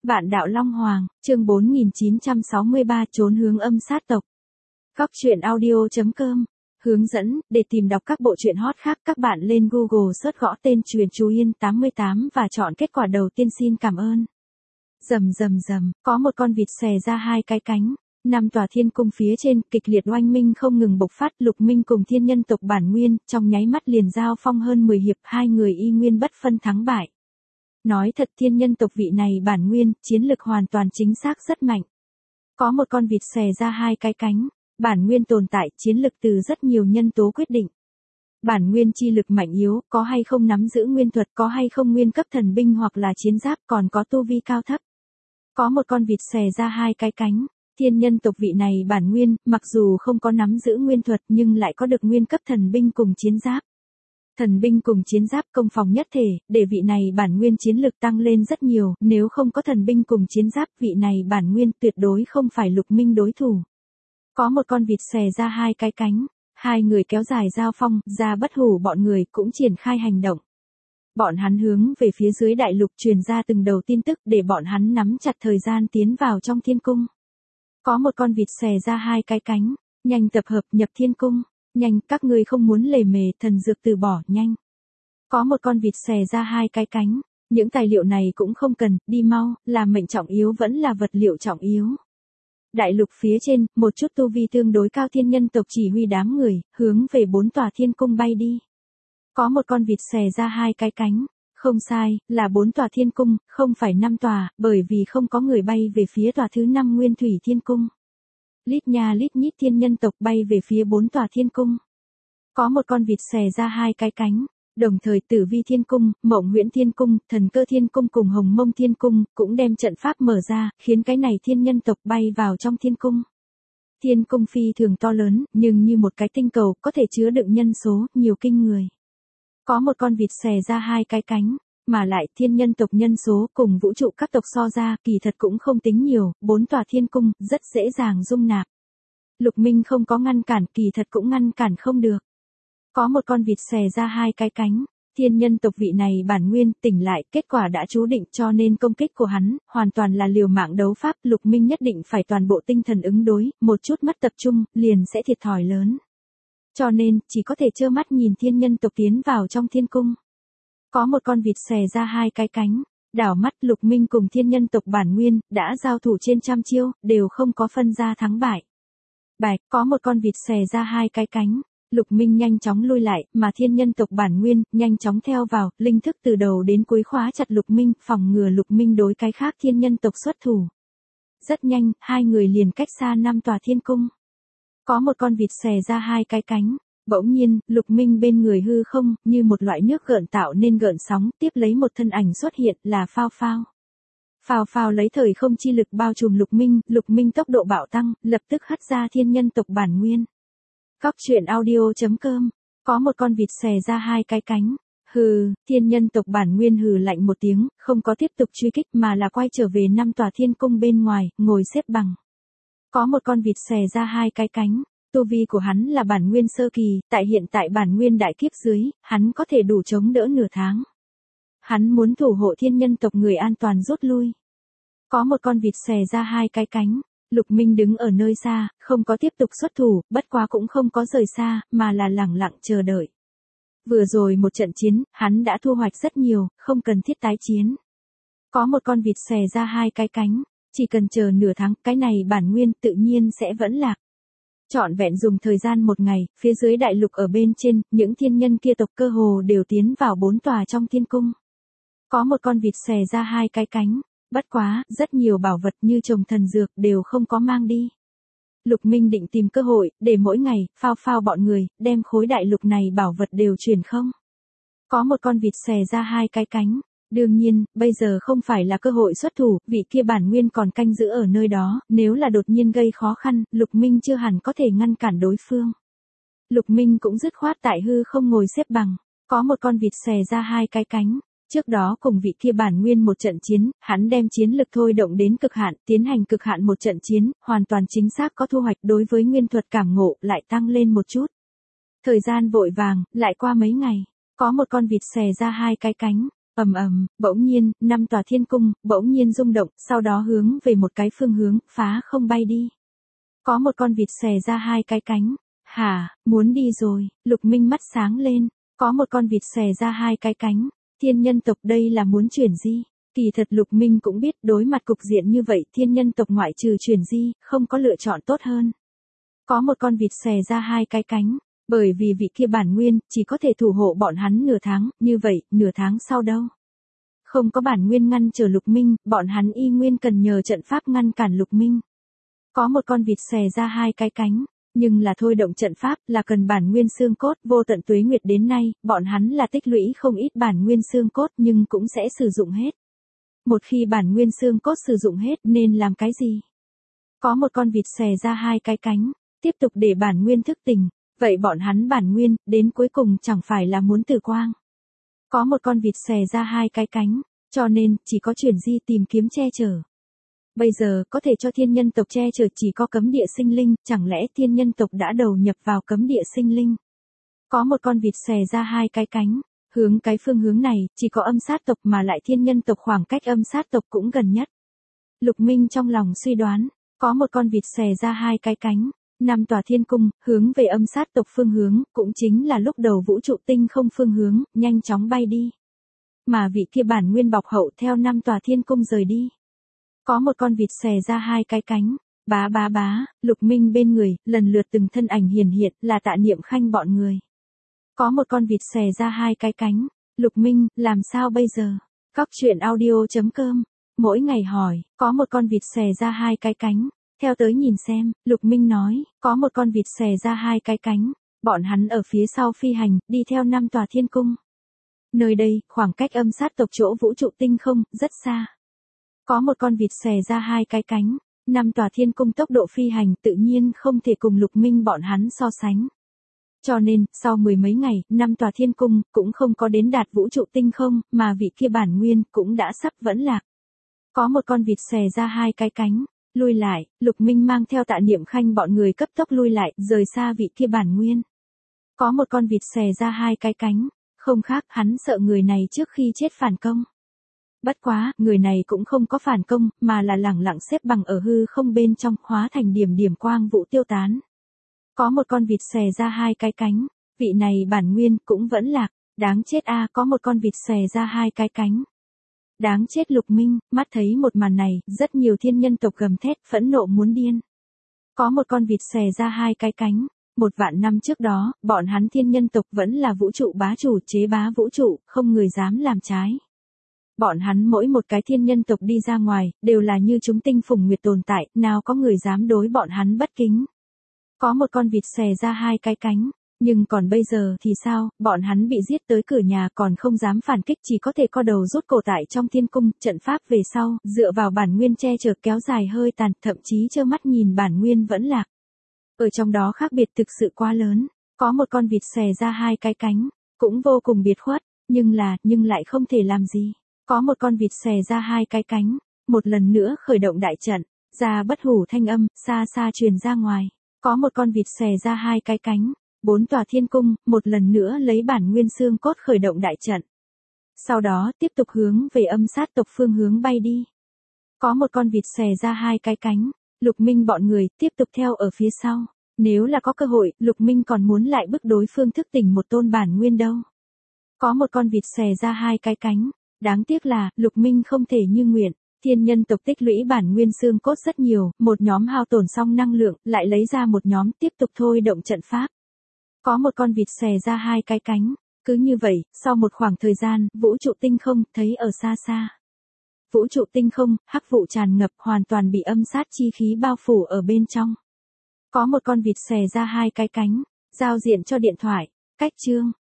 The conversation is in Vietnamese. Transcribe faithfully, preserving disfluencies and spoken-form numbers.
Vạn đạo Long Hoàng, chương bốn nghìn chín trăm sáu mươi ba trốn hướng âm sát tộc. Góc truyện audio chấm com. Hướng dẫn, để tìm đọc các bộ truyện hot khác các bạn lên Google search gõ tên Truyền Chú Yên tám mươi tám và chọn kết quả đầu tiên xin cảm ơn. Rầm rầm rầm, có một con vịt xòe ra hai cái cánh. Năm tòa thiên cung phía trên, kịch liệt oanh minh không ngừng bộc phát. Lục Minh cùng thiên nhân tộc Bản Nguyên, trong nháy mắt liền giao phong hơn mười hiệp, hai người y nguyên bất phân thắng bại. Nói thật, thiên nhân tộc vị này Bản Nguyên, chiến lực hoàn toàn chính xác rất mạnh. Có một con vịt xòe ra hai cái cánh. Bản Nguyên tồn tại, chiến lực từ rất nhiều nhân tố quyết định. Bản Nguyên chi lực mạnh yếu, có hay không nắm giữ nguyên thuật, có hay không nguyên cấp thần binh hoặc là chiến giáp, còn có tu vi cao thấp. Có một con vịt xòe ra hai cái cánh. Thiên nhân tộc vị này Bản Nguyên, mặc dù không có nắm giữ nguyên thuật nhưng lại có được nguyên cấp thần binh cùng chiến giáp. Thần binh cùng chiến giáp công phòng nhất thể, để vị này Bản Nguyên chiến lực tăng lên rất nhiều, nếu không có thần binh cùng chiến giáp vị này Bản Nguyên tuyệt đối không phải Lục Minh đối thủ. Có một con vịt xòe ra hai cái cánh, hai người kéo dài giao phong, ra bất hủ bọn người cũng triển khai hành động. Bọn hắn hướng về phía dưới đại lục truyền ra từng đầu tin tức để bọn hắn nắm chặt thời gian tiến vào trong thiên cung. Có một con vịt xòe ra hai cái cánh, nhanh tập hợp nhập thiên cung, nhanh các ngươi không muốn lề mề thần dược từ bỏ nhanh. Có một con vịt xòe ra hai cái cánh, những tài liệu này cũng không cần, đi mau, là mệnh trọng yếu vẫn là vật liệu trọng yếu. Đại lục phía trên, một chút tu vi tương đối cao thiên nhân tộc chỉ huy đám người, hướng về bốn tòa thiên cung bay đi. Có một con vịt xòe ra hai cái cánh, không sai, là bốn tòa thiên cung, không phải năm tòa, bởi vì không có người bay về phía tòa thứ năm Nguyên Thủy Thiên Cung. Lít nha lít nhít thiên nhân tộc bay về phía bốn tòa thiên cung. Có một con vịt xòe ra hai cái cánh, đồng thời Tử Vi Thiên Cung, Mộng Huyễn Thiên Cung, Thần Cơ Thiên Cung cùng Hồng Mông Thiên Cung cũng đem trận pháp mở ra, khiến cái này thiên nhân tộc bay vào trong thiên cung. Thiên cung phi thường to lớn, nhưng như một cái tinh cầu có thể chứa đựng nhân số nhiều kinh người. Có một con vịt xòe ra hai cái cánh, mà lại thiên nhân tộc nhân số cùng vũ trụ các tộc so ra kỳ thật cũng không tính nhiều, bốn tòa thiên cung rất dễ dàng dung nạp. Lục Minh không có ngăn cản, kỳ thật cũng ngăn cản không được. Có một con vịt xòe ra hai cái cánh, thiên nhân tộc vị này Bản Nguyên tỉnh lại, kết quả đã chú định cho nên công kích của hắn, hoàn toàn là liều mạng đấu pháp, Lục Minh nhất định phải toàn bộ tinh thần ứng đối, một chút mất tập trung, liền sẽ thiệt thòi lớn. Cho nên, chỉ có thể trơ mắt nhìn thiên nhân tộc tiến vào trong thiên cung. Có một con vịt xòe ra hai cái cánh, đảo mắt Lục Minh cùng thiên nhân tộc Bản Nguyên, đã giao thủ trên trăm chiêu, đều không có phân ra thắng bại. Bạch, có một con vịt xòe ra hai cái cánh. Lục Minh nhanh chóng lui lại, mà thiên nhân tộc Bản Nguyên, nhanh chóng theo vào, linh thức từ đầu đến cuối khóa chặt Lục Minh, phòng ngừa Lục Minh đối cái khác thiên nhân tộc xuất thủ. Rất nhanh, hai người liền cách xa năm tòa thiên cung. Có một con vịt xòe ra hai cái cánh, bỗng nhiên, Lục Minh bên người hư không, như một loại nước gợn tạo nên gợn sóng, tiếp lấy một thân ảnh xuất hiện là Phao Phao. Phao Phao lấy thời không chi lực bao trùm Lục Minh, Lục Minh tốc độ bạo tăng, lập tức hất ra thiên nhân tộc Bản Nguyên. Góc truyện audio chấm com. Có một con vịt xòe ra hai cái cánh. Hừ, thiên nhân tộc Bản Nguyên hừ lạnh một tiếng, không có tiếp tục truy kích mà là quay trở về năm tòa thiên cung bên ngoài, ngồi xếp bằng. Có một con vịt xòe ra hai cái cánh. Tu vi của hắn là Bản Nguyên sơ kỳ, tại hiện tại Bản Nguyên đại kiếp dưới, hắn có thể đủ chống đỡ nửa tháng. Hắn muốn thủ hộ thiên nhân tộc người an toàn rút lui. Có một con vịt xòe ra hai cái cánh. Lục Minh đứng ở nơi xa, không có tiếp tục xuất thủ, bất quá cũng không có rời xa, mà là lẳng lặng chờ đợi. Vừa rồi một trận chiến, hắn đã thu hoạch rất nhiều, không cần thiết tái chiến. Có một con vịt xòe ra hai cái cánh, chỉ cần chờ nửa tháng, cái này Bản Nguyên tự nhiên sẽ vẫn lạc. Trọn vẹn dùng thời gian một ngày, phía dưới đại lục ở bên trên, những thiên nhân kia tộc cơ hồ đều tiến vào bốn tòa trong thiên cung. Có một con vịt xòe ra hai cái cánh. Bất quá, rất nhiều bảo vật như trồng thần dược đều không có mang đi. Lục Minh định tìm cơ hội, để mỗi ngày, Phao Phao bọn người, đem khối đại lục này bảo vật đều truyền không. Có một con vịt xòe ra hai cái cánh. Đương nhiên, bây giờ không phải là cơ hội xuất thủ, vị kia Bản Nguyên còn canh giữ ở nơi đó, nếu là đột nhiên gây khó khăn, Lục Minh chưa hẳn có thể ngăn cản đối phương. Lục Minh cũng dứt khoát tại hư không ngồi xếp bằng. Có một con vịt xòe ra hai cái cánh. Trước đó cùng vị kia Bản Nguyên một trận chiến, hắn đem chiến lực thôi động đến cực hạn, tiến hành cực hạn một trận chiến, hoàn toàn chính xác có thu hoạch đối với nguyên thuật cảm ngộ, lại tăng lên một chút. Thời gian vội vàng, lại qua mấy ngày, có một con vịt xòe ra hai cái cánh, Ầm ầm, bỗng nhiên, năm tòa thiên cung, bỗng nhiên rung động, sau đó hướng về một cái phương hướng, phá không bay đi. Có một con vịt xòe ra hai cái cánh. Hả, muốn đi rồi, Lục Minh mắt sáng lên. Có một con vịt xòe ra hai cái cánh. Thiên nhân tộc đây là muốn chuyển di. Kỳ thật Lục Minh cũng biết đối mặt cục diện như vậy thiên nhân tộc ngoại trừ chuyển di, không có lựa chọn tốt hơn. Có một con vịt xòe ra hai cái cánh. Bởi vì vị kia bản nguyên, chỉ có thể thủ hộ bọn hắn nửa tháng, như vậy, nửa tháng sau đâu. Không có bản nguyên ngăn trở Lục Minh, bọn hắn y nguyên cần nhờ trận pháp ngăn cản Lục Minh. Có một con vịt xòe ra hai cái cánh, nhưng là thôi động trận pháp là cần bản nguyên xương cốt, vô tận tuế nguyệt đến nay, bọn hắn là tích lũy không ít bản nguyên xương cốt nhưng cũng sẽ sử dụng hết. Một khi bản nguyên xương cốt sử dụng hết nên làm cái gì? Có một con vịt xòe ra hai cái cánh, tiếp tục để bản nguyên thức tỉnh, vậy bọn hắn bản nguyên, đến cuối cùng chẳng phải là muốn tử quang. Có một con vịt xòe ra hai cái cánh, cho nên, chỉ có chuyển di tìm kiếm che chở. Bây giờ, có thể cho thiên nhân tộc che chở chỉ có cấm địa sinh linh, chẳng lẽ thiên nhân tộc đã đầu nhập vào cấm địa sinh linh? Có một con vịt xòe ra hai cái cánh, hướng cái phương hướng này, chỉ có âm sát tộc mà lại thiên nhân tộc khoảng cách âm sát tộc cũng gần nhất. Lục Minh trong lòng suy đoán, có một con vịt xòe ra hai cái cánh, năm tòa thiên cung, hướng về âm sát tộc phương hướng, cũng chính là lúc đầu vũ trụ tinh không phương hướng, nhanh chóng bay đi. Mà vị kia bản nguyên bọc hậu theo năm tòa thiên cung rời đi. Có một con vịt xòe ra hai cái cánh, bá bá bá, Lục Minh bên người, lần lượt từng thân ảnh hiển hiện, là Tạ Niệm Khanh bọn người. Có một con vịt xòe ra hai cái cánh, Lục Minh, làm sao bây giờ? Các chuyện audio chấm com, mỗi ngày hỏi, có một con vịt xòe ra hai cái cánh, theo tới nhìn xem, Lục Minh nói, có một con vịt xòe ra hai cái cánh, bọn hắn ở phía sau phi hành, đi theo năm tòa thiên cung. Nơi đây, khoảng cách âm sát tộc chỗ vũ trụ tinh không, rất xa. Có một con vịt xòe ra hai cái cánh, năm tòa thiên cung tốc độ phi hành tự nhiên không thể cùng Lục Minh bọn hắn so sánh. Cho nên, sau mười mấy ngày, năm tòa thiên cung cũng không có đến đạt vũ trụ tinh không, mà vị kia bản nguyên cũng đã sắp vẫn lạc. Có một con vịt xòe ra hai cái cánh, lui lại, Lục Minh mang theo Tạ Niệm Khanh bọn người cấp tốc lui lại, rời xa vị kia bản nguyên. Có một con vịt xòe ra hai cái cánh, không khác, hắn sợ người này trước khi chết phản công. Bất quá, người này cũng không có phản công, mà là lẳng lặng xếp bằng ở hư không bên trong, hóa thành điểm điểm quang vụ tiêu tán. Có một con vịt xòe ra hai cái cánh, vị này bản nguyên cũng vẫn lạc, đáng chết a, có một con vịt xòe ra hai cái cánh. Đáng chết Lục Minh, mắt thấy một màn này, rất nhiều thiên nhân tộc gầm thét, phẫn nộ muốn điên. Có một con vịt xòe ra hai cái cánh, một vạn năm trước đó, bọn hắn thiên nhân tộc vẫn là vũ trụ bá chủ, chế bá vũ trụ, không người dám làm trái. Bọn hắn mỗi một cái thiên nhân tộc đi ra ngoài, đều là như chúng tinh phùng nguyệt tồn tại, nào có người dám đối bọn hắn bất kính. Có một con vịt xòe ra hai cái cánh, nhưng còn bây giờ thì sao, bọn hắn bị giết tới cửa nhà còn không dám phản kích, chỉ có thể co đầu rút cổ tại trong thiên cung, trận pháp về sau, dựa vào bản nguyên che chở kéo dài hơi tàn, thậm chí trơ mắt nhìn bản nguyên vẫn lạc. Ở trong đó khác biệt thực sự quá lớn, có một con vịt xòe ra hai cái cánh, cũng vô cùng biệt khuất, nhưng là, nhưng lại không thể làm gì. Có một con vịt xòe ra hai cái cánh, một lần nữa khởi động đại trận, ra bất hủ thanh âm, xa xa truyền ra ngoài. Có một con vịt xòe ra hai cái cánh, bốn tòa thiên cung, một lần nữa lấy bản nguyên xương cốt khởi động đại trận. Sau đó, tiếp tục hướng về âm sát tộc phương hướng bay đi. Có một con vịt xòe ra hai cái cánh, Lục Minh bọn người tiếp tục theo ở phía sau. Nếu là có cơ hội, Lục Minh còn muốn lại bức đối phương thức tỉnh một tôn bản nguyên đâu. Có một con vịt xòe ra hai cái cánh, đáng tiếc là, Lục Minh không thể như nguyện. Thiên nhân tộc tích lũy bản nguyên xương cốt rất nhiều, một nhóm hao tổn xong năng lượng, lại lấy ra một nhóm tiếp tục thôi động trận pháp. Có một con vịt xòe ra hai cái cánh, cứ như vậy, sau một khoảng thời gian, vũ trụ tinh không, thấy ở xa xa. Vũ trụ tinh không, hắc vụ tràn ngập, hoàn toàn bị âm sát chi khí bao phủ ở bên trong. Có một con vịt xòe ra hai cái cánh, giao diện cho điện thoại, cách chương.